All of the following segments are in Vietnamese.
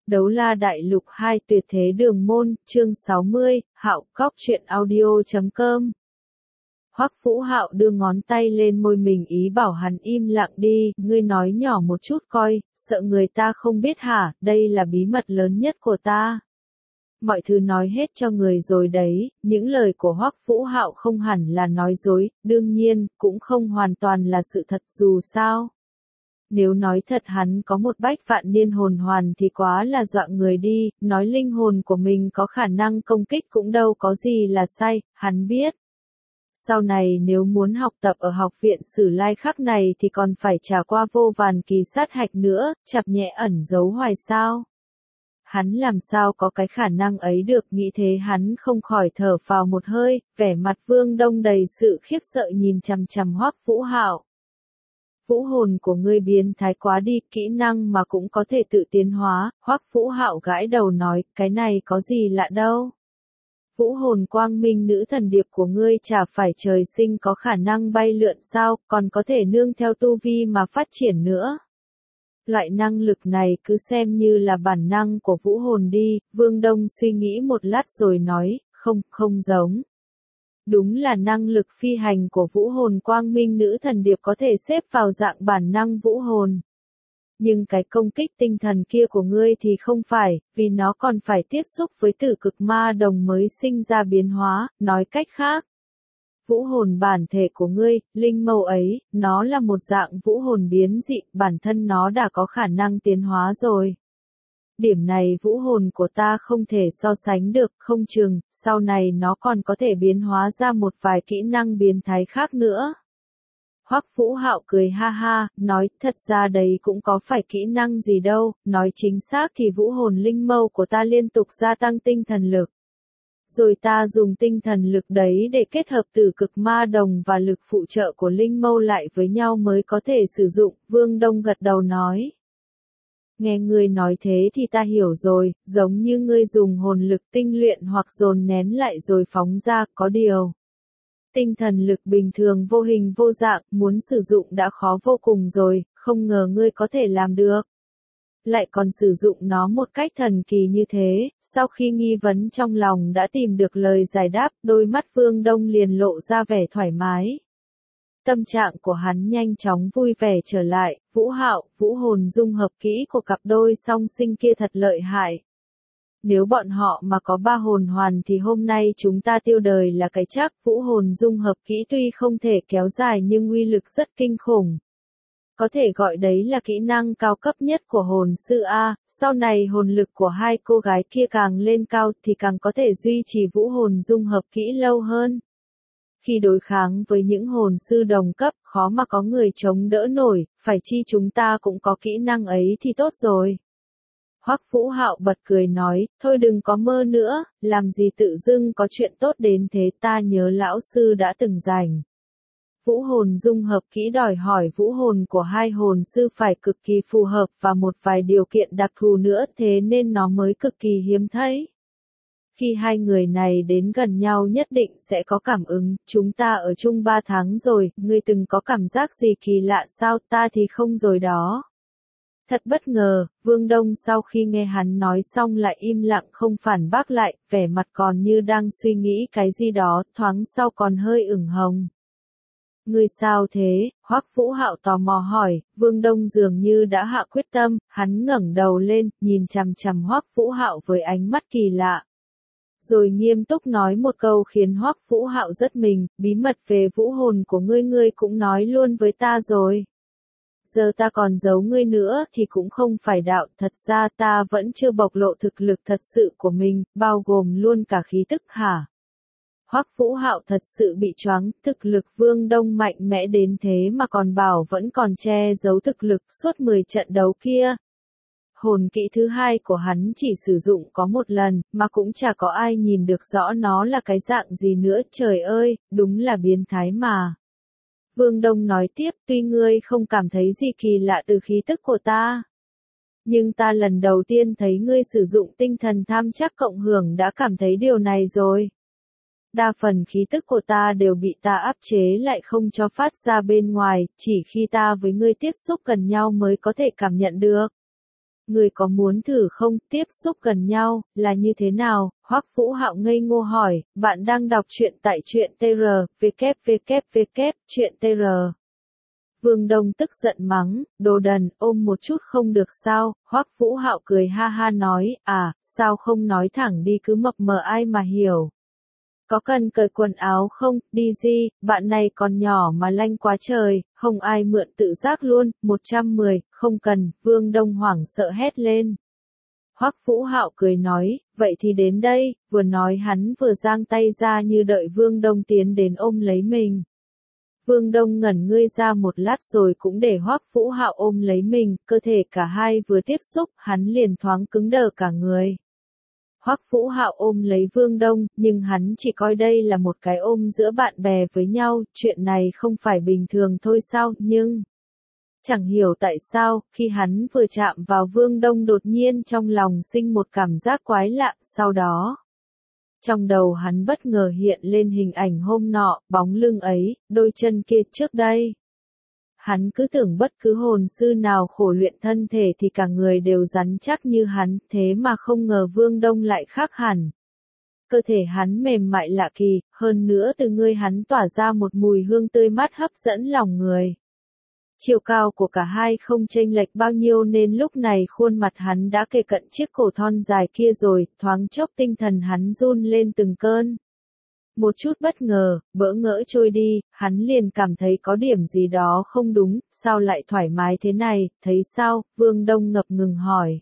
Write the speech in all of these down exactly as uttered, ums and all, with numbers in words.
Đấu la đại lục hai tuyệt thế đường môn, chương sáu mươi, Hạo Cóc truyện audio chấm com. Hoắc Vũ Hạo đưa ngón tay lên môi mình ý bảo hắn im lặng đi, ngươi nói nhỏ một chút coi, sợ người ta không biết hả, đây là bí mật lớn nhất của ta. Mọi thứ nói hết cho người rồi đấy, những lời của Hoắc Vũ Hạo không hẳn là nói dối, đương nhiên, cũng không hoàn toàn là sự thật dù sao. Nếu nói thật hắn có một bách vạn niên hồn hoàn thì quá là dọa người đi, nói linh hồn của mình có khả năng công kích cũng đâu có gì là sai, hắn biết. Sau này nếu muốn học tập ở học viện Sử Lai Khắc này thì còn phải trả qua vô vàn kỳ sát hạch nữa, chặp nhẹ ẩn giấu hoài sao. Hắn làm sao có cái khả năng ấy được, nghĩ thế hắn không khỏi thở phào một hơi, vẻ mặt Vương Đông đầy sự khiếp sợ nhìn chằm chằm Hoắc Vũ Hạo. Vũ hồn của ngươi biến thái quá đi, kỹ năng mà cũng có thể tự tiến hóa, Hoắc Vũ Hạo gãi đầu nói, cái này có gì lạ đâu. Vũ hồn quang minh nữ thần điệp của ngươi chả phải trời sinh có khả năng bay lượn sao, còn có thể nương theo tu vi mà phát triển nữa. Loại năng lực này cứ xem như là bản năng của vũ hồn đi, Vương Đông suy nghĩ một lát rồi nói, không, không giống. Đúng là năng lực phi hành của vũ hồn quang minh nữ thần điệp có thể xếp vào dạng bản năng vũ hồn. Nhưng cái công kích tinh thần kia của ngươi thì không phải, vì nó còn phải tiếp xúc với tử cực ma đồng mới sinh ra biến hóa, nói cách khác. Vũ hồn bản thể của ngươi, linh mâu ấy, nó là một dạng vũ hồn biến dị, bản thân nó đã có khả năng tiến hóa rồi. Điểm này vũ hồn của ta không thể so sánh được, không chừng, sau này nó còn có thể biến hóa ra một vài kỹ năng biến thái khác nữa. Hoắc Vũ Hạo cười ha ha, nói, thật ra đấy cũng có phải kỹ năng gì đâu, nói chính xác thì vũ hồn linh mâu của ta liên tục gia tăng tinh thần lực. Rồi ta dùng tinh thần lực đấy để kết hợp tử cực ma đồng và lực phụ trợ của linh mâu lại với nhau mới có thể sử dụng, Vương Đông gật đầu nói. Nghe ngươi nói thế thì ta hiểu rồi, giống như ngươi dùng hồn lực tinh luyện hoặc dồn nén lại rồi phóng ra, có điều. Tinh thần lực bình thường vô hình vô dạng, muốn sử dụng đã khó vô cùng rồi, không ngờ ngươi có thể làm được. Lại còn sử dụng nó một cách thần kỳ như thế, sau khi nghi vấn trong lòng đã tìm được lời giải đáp, đôi mắt Vương Đông liền lộ ra vẻ thoải mái. Tâm trạng của hắn nhanh chóng vui vẻ trở lại, Vũ Hạo, vũ hồn dung hợp kỹ của cặp đôi song sinh kia thật lợi hại. Nếu bọn họ mà có ba hồn hoàn thì hôm nay chúng ta tiêu đời là cái chắc, vũ hồn dung hợp kỹ tuy không thể kéo dài nhưng uy lực rất kinh khủng. Có thể gọi đấy là kỹ năng cao cấp nhất của hồn sư A, sau này hồn lực của hai cô gái kia càng lên cao thì càng có thể duy trì vũ hồn dung hợp kỹ lâu hơn. Khi đối kháng với những hồn sư đồng cấp, khó mà có người chống đỡ nổi, phải chi chúng ta cũng có kỹ năng ấy thì tốt rồi. Hoắc Vũ Hạo bật cười nói, thôi đừng có mơ nữa, làm gì tự dưng có chuyện tốt đến thế, ta nhớ lão sư đã từng giành. Vũ hồn dung hợp kỹ đòi hỏi vũ hồn của hai hồn sư phải cực kỳ phù hợp và một vài điều kiện đặc thù nữa, thế nên nó mới cực kỳ hiếm thấy. Khi hai người này đến gần nhau nhất định sẽ có cảm ứng, chúng ta ở chung ba tháng rồi, ngươi từng có cảm giác gì kỳ lạ sao, ta thì không rồi đó. Thật bất ngờ, Vương Đông sau khi nghe hắn nói xong lại im lặng không phản bác lại, vẻ mặt còn như đang suy nghĩ cái gì đó, thoáng sau còn hơi ửng hồng. Ngươi sao thế? Hoắc Vũ Hạo tò mò hỏi, Vương Đông dường như đã hạ quyết tâm, hắn ngẩng đầu lên, nhìn chằm chằm Hoắc Vũ Hạo với ánh mắt kỳ lạ. Rồi nghiêm túc nói một câu khiến Hoắc Vũ Hạo rất mình, bí mật về vũ hồn của ngươi ngươi cũng nói luôn với ta rồi. Giờ ta còn giấu ngươi nữa thì cũng không phải đạo, thật ra ta vẫn chưa bộc lộ thực lực thật sự của mình, bao gồm luôn cả khí tức hả? Hoắc Vũ Hạo thật sự bị choáng, thực lực Vương Đông mạnh mẽ đến thế mà còn bảo vẫn còn che giấu thực lực suốt mười trận đấu kia. Hồn kỹ thứ hai của hắn chỉ sử dụng có một lần, mà cũng chả có ai nhìn được rõ nó là cái dạng gì nữa, trời ơi, đúng là biến thái mà. Vương Đông nói tiếp, tuy ngươi không cảm thấy gì kỳ lạ từ khí tức của ta. Nhưng ta lần đầu tiên thấy ngươi sử dụng tinh thần tham chắc cộng hưởng đã cảm thấy điều này rồi. Đa phần khí tức của ta đều bị ta áp chế lại không cho phát ra bên ngoài, chỉ khi ta với ngươi tiếp xúc gần nhau mới có thể cảm nhận được. Người có muốn thử không? Tiếp xúc gần nhau, là như thế nào? Hoắc Vũ Hạo ngây ngô hỏi, bạn đang đọc truyện tại truyện tê rờ, vê vê vê vê, truyện tê rờ. Vương Đông tức giận mắng, đồ đần, ôm một chút không được sao? Hoắc Vũ Hạo cười ha ha nói, à, sao không nói thẳng đi cứ mập mờ ai mà hiểu. Có cần cởi quần áo không, đi gì, bạn này còn nhỏ mà lanh quá trời, không ai mượn tự giác luôn, một trăm mười, không cần, Vương Đông hoảng sợ hét lên. Hoắc Vũ Hạo cười nói, vậy thì đến đây, vừa nói hắn vừa giang tay ra như đợi Vương Đông tiến đến ôm lấy mình. Vương Đông ngẩn ngươi ra một lát rồi cũng để Hoắc Vũ Hạo ôm lấy mình, cơ thể cả hai vừa tiếp xúc, hắn liền thoáng cứng đờ cả người. Hoắc Vũ Hạo ôm lấy Vương Đông, nhưng hắn chỉ coi đây là một cái ôm giữa bạn bè với nhau, chuyện này không phải bình thường thôi sao, nhưng... Chẳng hiểu tại sao, khi hắn vừa chạm vào Vương Đông đột nhiên trong lòng sinh một cảm giác quái lạ, sau đó... Trong đầu hắn bất ngờ hiện lên hình ảnh hôm nọ, bóng lưng ấy, đôi chân kia trước đây. Hắn cứ tưởng bất cứ hồn sư nào khổ luyện thân thể thì cả người đều rắn chắc như hắn, thế mà không ngờ Vương Đông lại khác hẳn. Cơ thể hắn mềm mại lạ kỳ, hơn nữa từ người hắn tỏa ra một mùi hương tươi mát hấp dẫn lòng người. Chiều cao của cả hai không chênh lệch bao nhiêu nên lúc này khuôn mặt hắn đã kề cận chiếc cổ thon dài kia rồi, thoáng chốc tinh thần hắn run lên từng cơn. Một chút bất ngờ, bỡ ngỡ trôi đi, hắn liền cảm thấy có điểm gì đó không đúng, sao lại thoải mái thế này, thấy sao, Vương Đông ngập ngừng hỏi.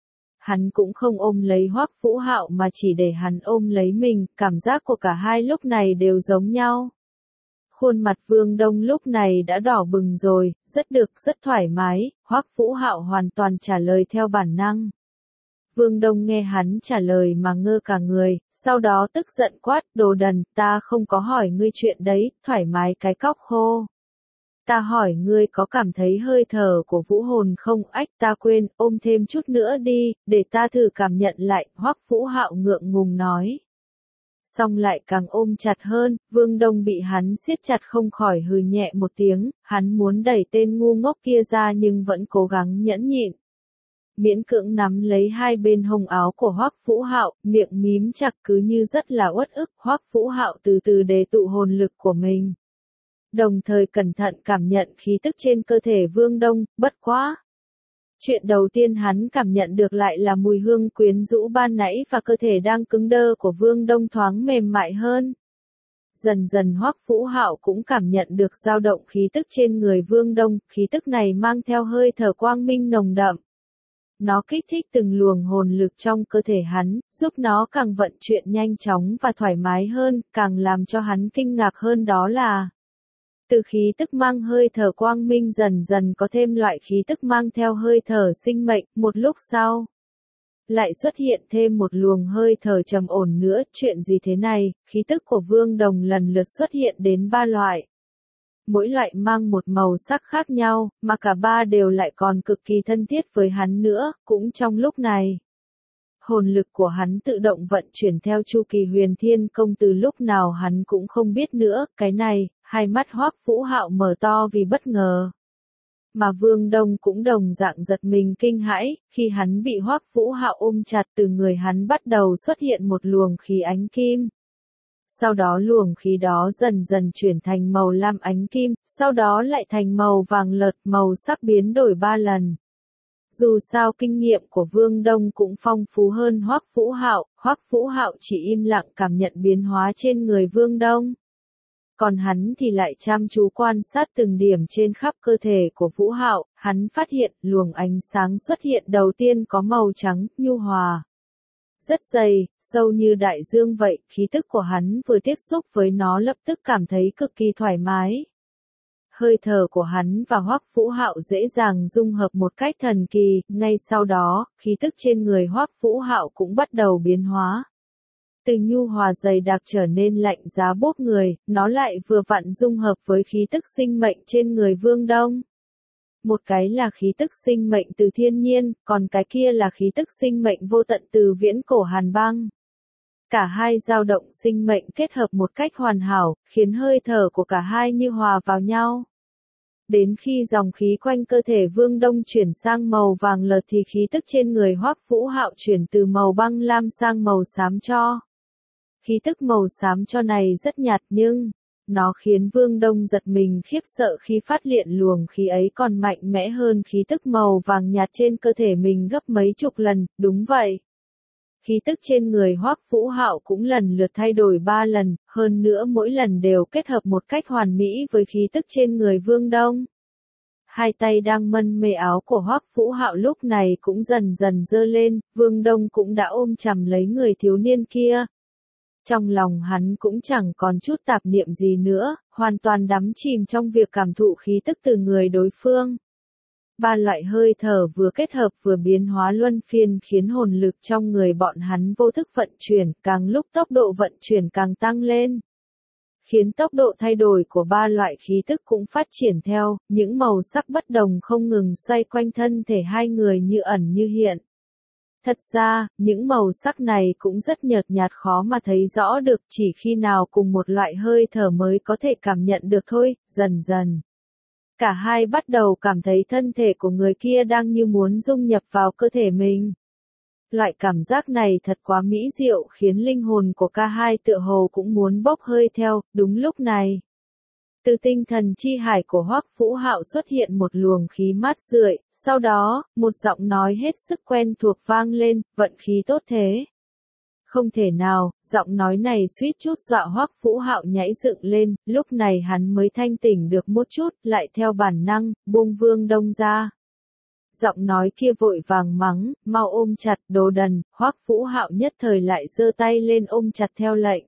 Hắn cũng không ôm lấy Hoắc Vũ Hạo mà chỉ để hắn ôm lấy mình, cảm giác của cả hai lúc này đều giống nhau. Khuôn mặt Vương Đông lúc này đã đỏ bừng rồi, rất được, rất thoải mái, Hoắc Vũ Hạo hoàn toàn trả lời theo bản năng. Vương Đông nghe hắn trả lời mà ngơ cả người, sau đó tức giận quát, đồ đần, ta không có hỏi ngươi chuyện đấy, thoải mái cái cóc khô. Ta hỏi ngươi có cảm thấy hơi thở của vũ hồn không, ách ta quên, ôm thêm chút nữa đi, để ta thử cảm nhận lại, Hoắc Vũ Hạo ngượng ngùng nói. Xong lại càng ôm chặt hơn, Vương Đông bị hắn siết chặt không khỏi hừ nhẹ một tiếng, hắn muốn đẩy tên ngu ngốc kia ra nhưng vẫn cố gắng nhẫn nhịn. Miễn cưỡng nắm lấy hai bên hông áo của Hoắc Vũ Hạo, miệng mím chặt cứ như rất là uất ức, Hoắc Vũ Hạo từ từ đề tụ hồn lực của mình. Đồng thời cẩn thận cảm nhận khí tức trên cơ thể Vương Đông, bất quá. Chuyện đầu tiên hắn cảm nhận được lại là mùi hương quyến rũ ban nãy và cơ thể đang cứng đơ của Vương Đông thoáng mềm mại hơn. Dần dần Hoắc Vũ Hạo cũng cảm nhận được dao động khí tức trên người Vương Đông, khí tức này mang theo hơi thở quang minh nồng đậm. Nó kích thích từng luồng hồn lực trong cơ thể hắn, giúp nó càng vận chuyển nhanh chóng và thoải mái hơn, càng làm cho hắn kinh ngạc hơn đó là từ khí tức mang hơi thở quang minh dần dần có thêm loại khí tức mang theo hơi thở sinh mệnh, một lúc sau lại xuất hiện thêm một luồng hơi thở trầm ổn nữa, chuyện gì thế này, khí tức của Vương Đồng lần lượt xuất hiện đến ba loại. Mỗi loại mang một màu sắc khác nhau, mà cả ba đều lại còn cực kỳ thân thiết với hắn nữa, cũng trong lúc này. Hồn lực của hắn tự động vận chuyển theo chu kỳ huyền thiên công từ lúc nào hắn cũng không biết nữa, cái này, hai mắt Hoắc Vũ Hạo mở to vì bất ngờ. Mà Vương Đông cũng đồng dạng giật mình kinh hãi, khi hắn bị Hoắc Vũ Hạo ôm chặt từ người hắn bắt đầu xuất hiện một luồng khí ánh kim. Sau đó luồng khí đó dần dần chuyển thành màu lam ánh kim, sau đó lại thành màu vàng lợt, màu sắc biến đổi ba lần. Dù sao kinh nghiệm của Vương Đông cũng phong phú hơn Hoắc Vũ Hạo, Hoắc Vũ Hạo chỉ im lặng cảm nhận biến hóa trên người Vương Đông. Còn hắn thì lại chăm chú quan sát từng điểm trên khắp cơ thể của Vũ Hạo, hắn phát hiện luồng ánh sáng xuất hiện đầu tiên có màu trắng, nhu hòa. Rất dày, sâu như đại dương vậy, khí tức của hắn vừa tiếp xúc với nó lập tức cảm thấy cực kỳ thoải mái. Hơi thở của hắn và Hoắc Vũ Hạo dễ dàng dung hợp một cách thần kỳ, ngay sau đó, khí tức trên người Hoắc Vũ Hạo cũng bắt đầu biến hóa. Từ nhu hòa dày đặc trở nên lạnh giá bóp người, nó lại vừa vặn dung hợp với khí tức sinh mệnh trên người Vương Đông. Một cái là khí tức sinh mệnh từ thiên nhiên, còn cái kia là khí tức sinh mệnh vô tận từ viễn cổ hàn băng. Cả hai dao động sinh mệnh kết hợp một cách hoàn hảo, khiến hơi thở của cả hai như hòa vào nhau. Đến khi dòng khí quanh cơ thể Vương Đông chuyển sang màu vàng lợt thì khí tức trên người Hoắc Vũ Hạo chuyển từ màu băng lam sang màu xám cho. Khí tức màu xám cho này rất nhạt nhưng nó khiến Vương Đông giật mình khiếp sợ khi phát hiện luồng khí ấy còn mạnh mẽ hơn khí tức màu vàng nhạt trên cơ thể mình gấp mấy chục lần, đúng vậy. Khí tức trên người Hoắc Vũ Hạo cũng lần lượt thay đổi ba lần, hơn nữa mỗi lần đều kết hợp một cách hoàn mỹ với khí tức trên người Vương Đông. Hai tay đang mân mê áo của Hoắc Vũ Hạo lúc này cũng dần dần giơ lên, Vương Đông cũng đã ôm chầm lấy người thiếu niên kia. Trong lòng hắn cũng chẳng còn chút tạp niệm gì nữa, hoàn toàn đắm chìm trong việc cảm thụ khí tức từ người đối phương. Ba loại hơi thở vừa kết hợp vừa biến hóa luân phiên khiến hồn lực trong người bọn hắn vô thức vận chuyển, càng lúc tốc độ vận chuyển càng tăng lên. Khiến tốc độ thay đổi của ba loại khí tức cũng phát triển theo, những màu sắc bất đồng không ngừng xoay quanh thân thể hai người như ẩn như hiện. Thật ra, những màu sắc này cũng rất nhợt nhạt khó mà thấy rõ được, chỉ khi nào cùng một loại hơi thở mới có thể cảm nhận được thôi, dần dần. Cả hai bắt đầu cảm thấy thân thể của người kia đang như muốn dung nhập vào cơ thể mình. Loại cảm giác này thật quá mỹ diệu khiến linh hồn của cả hai tựa hồ cũng muốn bốc hơi theo, đúng lúc này. Từ tinh thần chi hải của Hoắc Vũ Hạo xuất hiện một luồng khí mát rượi, sau đó, một giọng nói hết sức quen thuộc vang lên, vận khí tốt thế. Không thể nào, giọng nói này suýt chút dọa Hoắc Vũ Hạo nhảy dựng lên, lúc này hắn mới thanh tỉnh được một chút, lại theo bản năng, buông Vương Đông ra. Giọng nói kia vội vàng mắng, mau ôm chặt, đồ đần, Hoắc Vũ Hạo nhất thời lại giơ tay lên ôm chặt theo lệnh.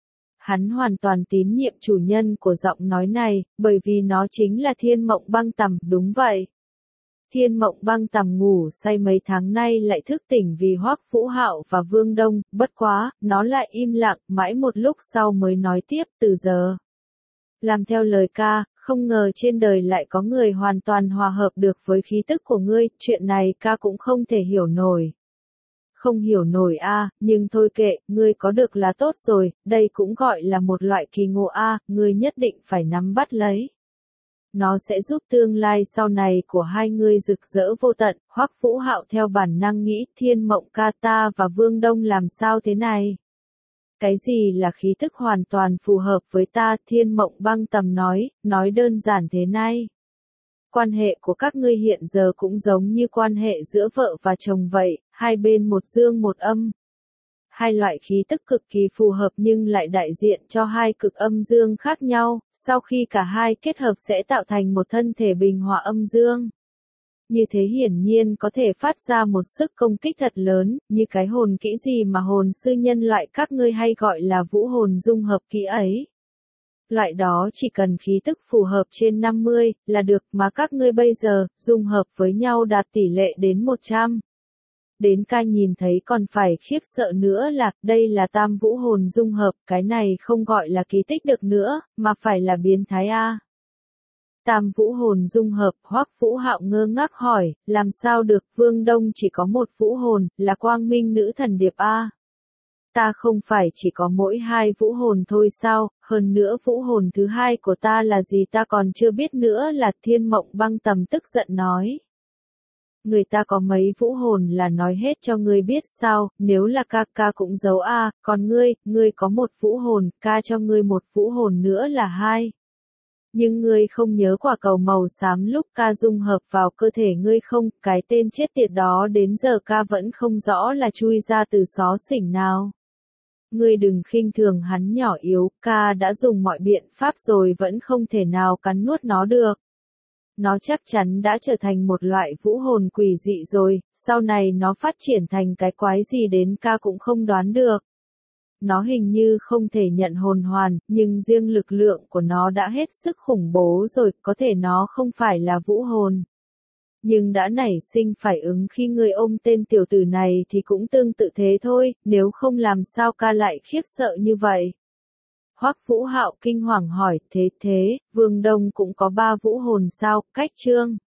Hắn hoàn toàn tín nhiệm chủ nhân của giọng nói này, bởi vì nó chính là Thiên Mộng Băng Tầm, đúng vậy. Thiên Mộng Băng Tầm ngủ say mấy tháng nay lại thức tỉnh vì Hoắc Vũ Hạo và Vương Đông, bất quá, nó lại im lặng, mãi một lúc sau mới nói tiếp, từ giờ. Làm theo lời ca, không ngờ trên đời lại có người hoàn toàn hòa hợp được với khí tức của ngươi, chuyện này ca cũng không thể hiểu nổi. Không hiểu nổi a, à, nhưng thôi kệ, ngươi có được là tốt rồi, đây cũng gọi là một loại kỳ ngộ a, à, ngươi nhất định phải nắm bắt lấy. Nó sẽ giúp tương lai sau này của hai ngươi rực rỡ vô tận. Hoắc Vũ Hạo theo bản năng nghĩ, Thiên Mộng ca ta và Vương Đông làm sao thế này? Cái gì là khí thức hoàn toàn phù hợp với ta? Thiên Mộng Băng Tầm nói, nói đơn giản thế này. Quan hệ của các ngươi hiện giờ cũng giống như quan hệ giữa vợ và chồng vậy, hai bên một dương một âm. Hai loại khí tức cực kỳ phù hợp nhưng lại đại diện cho hai cực âm dương khác nhau, sau khi cả hai kết hợp sẽ tạo thành một thân thể bình hòa âm dương. Như thế hiển nhiên có thể phát ra một sức công kích thật lớn, như cái hồn kỹ gì mà hồn sư nhân loại các ngươi hay gọi là vũ hồn dung hợp kỹ ấy. Loại đó chỉ cần khí tức phù hợp trên năm mươi là được, mà các ngươi bây giờ dung hợp với nhau đạt tỷ lệ đến một trăm. Đến ca nhìn thấy còn phải khiếp sợ nữa là, đây là tam vũ hồn dung hợp, cái này không gọi là kỳ tích được nữa, mà phải là biến thái a. Tam vũ hồn dung hợp, Hoắc Vũ Hạo ngơ ngác hỏi, làm sao được, Vương Đông chỉ có một vũ hồn, là Quang Minh Nữ Thần Điệp a. Ta không phải chỉ có mỗi hai vũ hồn thôi sao, hơn nữa vũ hồn thứ hai của ta là gì ta còn chưa biết nữa, là Thiên Mộng Băng Tầm tức giận nói. Người ta có mấy vũ hồn là nói hết cho ngươi biết sao, nếu là ca ca cũng giấu a, còn ngươi, ngươi có một vũ hồn, ca cho ngươi một vũ hồn nữa là hai. Nhưng ngươi không nhớ quả cầu màu xám lúc ca dung hợp vào cơ thể ngươi không, cái tên chết tiệt đó đến giờ ca vẫn không rõ là chui ra từ xó xỉnh nào. Ngươi đừng khinh thường hắn nhỏ yếu, ca đã dùng mọi biện pháp rồi vẫn không thể nào cắn nuốt nó được. Nó chắc chắn đã trở thành một loại vũ hồn quỷ dị rồi, sau này nó phát triển thành cái quái gì đến ca cũng không đoán được. Nó hình như không thể nhận hồn hoàn, nhưng riêng lực lượng của nó đã hết sức khủng bố rồi, có thể nó không phải là vũ hồn. Nhưng đã nảy sinh phải ứng khi người ôm tên tiểu tử này thì cũng tương tự thế thôi, nếu không làm sao ca lại khiếp sợ như vậy. Hoắc Vũ Hạo kinh hoàng hỏi, thế thế, Vương Đông cũng có ba vũ hồn sao, cách chương.